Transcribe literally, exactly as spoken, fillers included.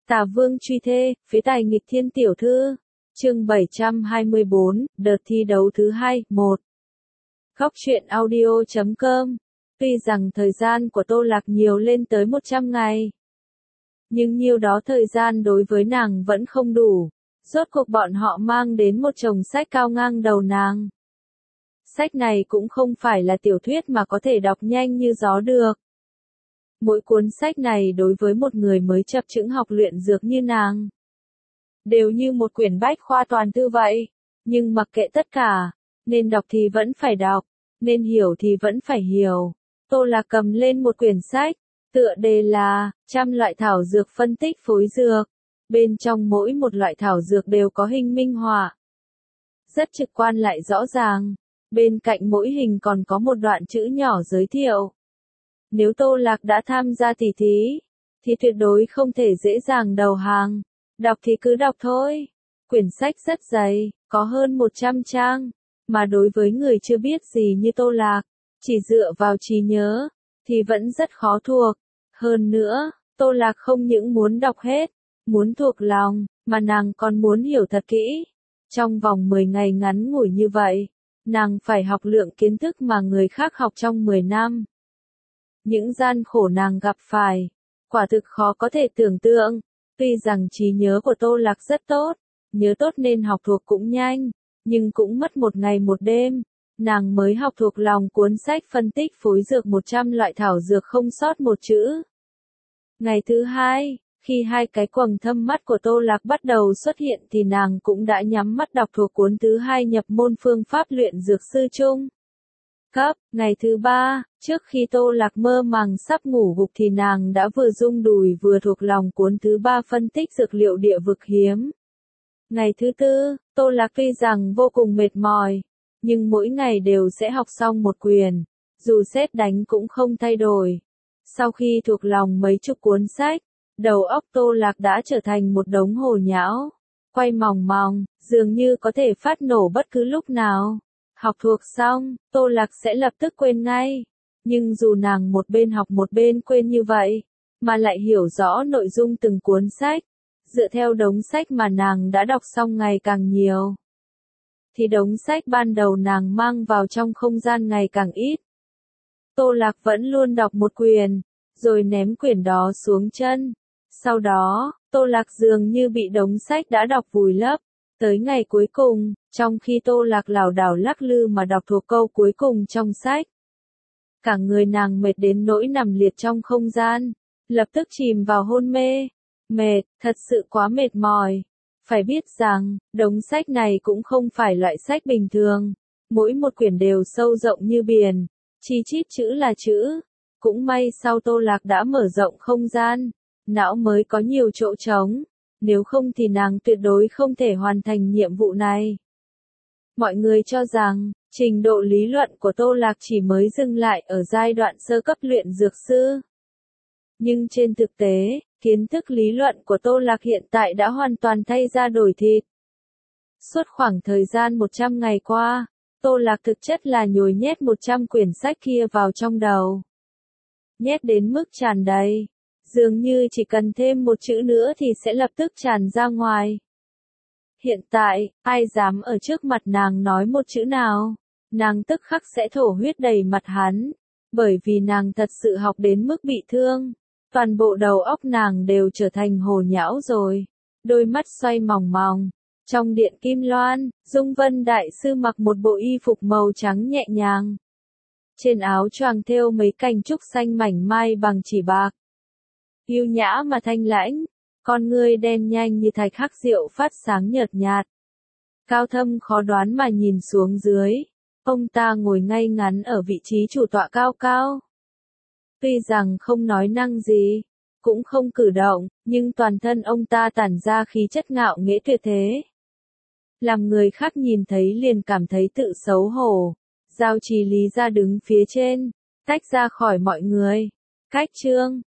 Tà Vương truy thê, phế tài nghịch thiên tiểu thư. Chương bảy trăm hai mươi bốn, đợt thi đấu thứ hai, một. Góc truyện audio chấm com. Tuy rằng thời gian của Tô Lạc nhiều lên tới một trăm ngày, nhưng nhiêu đó thời gian đối với nàng vẫn không đủ. Rốt cuộc bọn họ mang đến một chồng sách cao ngang đầu nàng. Sách này cũng không phải là tiểu thuyết mà có thể đọc nhanh như gió được. Mỗi cuốn sách này đối với một người mới chập chững học luyện dược như nàng, đều như một quyển bách khoa toàn thư vậy. Nhưng mặc kệ tất cả, nên đọc thì vẫn phải đọc, nên hiểu thì vẫn phải hiểu. Tô Lạc cầm lên một quyển sách, tựa đề là trăm loại thảo dược phân tích phối dược. Bên trong mỗi một loại thảo dược đều có hình minh họa, rất trực quan lại rõ ràng. Bên cạnh mỗi hình còn có một đoạn chữ nhỏ giới thiệu. Nếu Tô Lạc đã tham gia tỷ thí, thì tuyệt đối không thể dễ dàng đầu hàng. Đọc thì cứ đọc thôi. Quyển sách rất dày, có hơn một trăm trang, mà đối với người chưa biết gì như Tô Lạc, chỉ dựa vào trí nhớ, thì vẫn rất khó thuộc. Hơn nữa, Tô Lạc không những muốn đọc hết, muốn thuộc lòng, mà nàng còn muốn hiểu thật kỹ. Trong vòng mười ngày ngắn ngủi như vậy, nàng phải học lượng kiến thức mà người khác học trong mười năm. Những gian khổ nàng gặp phải, quả thực khó có thể tưởng tượng. Tuy rằng trí nhớ của Tô Lạc rất tốt, nhớ tốt nên học thuộc cũng nhanh, nhưng cũng mất một ngày một đêm, nàng mới học thuộc lòng cuốn sách phân tích phối dược một trăm loại thảo dược không sót một chữ. Ngày thứ hai, khi hai cái quầng thâm mắt của Tô Lạc bắt đầu xuất hiện thì nàng cũng đã nhắm mắt đọc thuộc cuốn thứ hai nhập môn phương pháp luyện dược sư trung cấp. Ngày thứ ba, trước khi Tô Lạc mơ màng sắp ngủ gục thì nàng đã vừa rung đùi vừa thuộc lòng cuốn thứ ba phân tích dược liệu địa vực hiếm. Ngày thứ tư, Tô Lạc tuy rằng vô cùng mệt mỏi, nhưng mỗi ngày đều sẽ học xong một quyển, dù sét đánh cũng không thay đổi. Sau khi thuộc lòng mấy chục cuốn sách, đầu óc Tô Lạc đã trở thành một đống hồ nhão, quay mòng mòng, dường như có thể phát nổ bất cứ lúc nào. Học thuộc xong, Tô Lạc sẽ lập tức quên ngay. Nhưng dù nàng một bên học một bên quên như vậy, mà lại hiểu rõ nội dung từng cuốn sách, dựa theo đống sách mà nàng đã đọc xong ngày càng nhiều, thì đống sách ban đầu nàng mang vào trong không gian ngày càng ít. Tô Lạc vẫn luôn đọc một quyển, rồi ném quyển đó xuống chân. Sau đó, Tô Lạc dường như bị đống sách đã đọc vùi lấp. Tới ngày cuối cùng, trong khi Tô Lạc lảo đảo lắc lư mà đọc thuộc câu cuối cùng trong sách, cả người nàng mệt đến nỗi nằm liệt trong không gian, lập tức chìm vào hôn mê. Mệt, thật sự quá mệt mỏi. Phải biết rằng, đống sách này cũng không phải loại sách bình thường. Mỗi một quyển đều sâu rộng như biển, chi chít chữ là chữ. Cũng may sau Tô Lạc đã mở rộng không gian, não mới có nhiều chỗ trống. Nếu không thì nàng tuyệt đối không thể hoàn thành nhiệm vụ này. Mọi người cho rằng, trình độ lý luận của Tô Lạc chỉ mới dừng lại ở giai đoạn sơ cấp luyện dược sư. Nhưng trên thực tế, kiến thức lý luận của Tô Lạc hiện tại đã hoàn toàn thay da đổi thịt. Suốt khoảng thời gian một trăm ngày qua, Tô Lạc thực chất là nhồi nhét một trăm quyển sách kia vào trong đầu. Nhét đến mức tràn đầy. Dường như chỉ cần thêm một chữ nữa thì sẽ lập tức tràn ra ngoài. Hiện tại, ai dám ở trước mặt nàng nói một chữ nào, nàng tức khắc sẽ thổ huyết đầy mặt hắn. Bởi vì nàng thật sự học đến mức bị thương. Toàn bộ đầu óc nàng đều trở thành hồ nhão rồi. Đôi mắt xoay mòng mòng. Trong điện Kim Loan, Dung Vân Đại Sư mặc một bộ y phục màu trắng nhẹ nhàng. Trên áo choàng thêu mấy cành trúc xanh mảnh mai bằng chỉ bạc. Yêu nhã mà thanh lãnh, con ngươi đen nhanh như thạch hắc diệu phát sáng nhợt nhạt. Cao thâm khó đoán mà nhìn xuống dưới, ông ta ngồi ngay ngắn ở vị trí chủ tọa cao cao. Tuy rằng không nói năng gì, cũng không cử động, nhưng toàn thân ông ta tản ra khí chất ngạo nghễ tuyệt thế. Làm người khác nhìn thấy liền cảm thấy tự xấu hổ. Giao Trì Lý ra đứng phía trên, tách ra khỏi mọi người. Cách chương,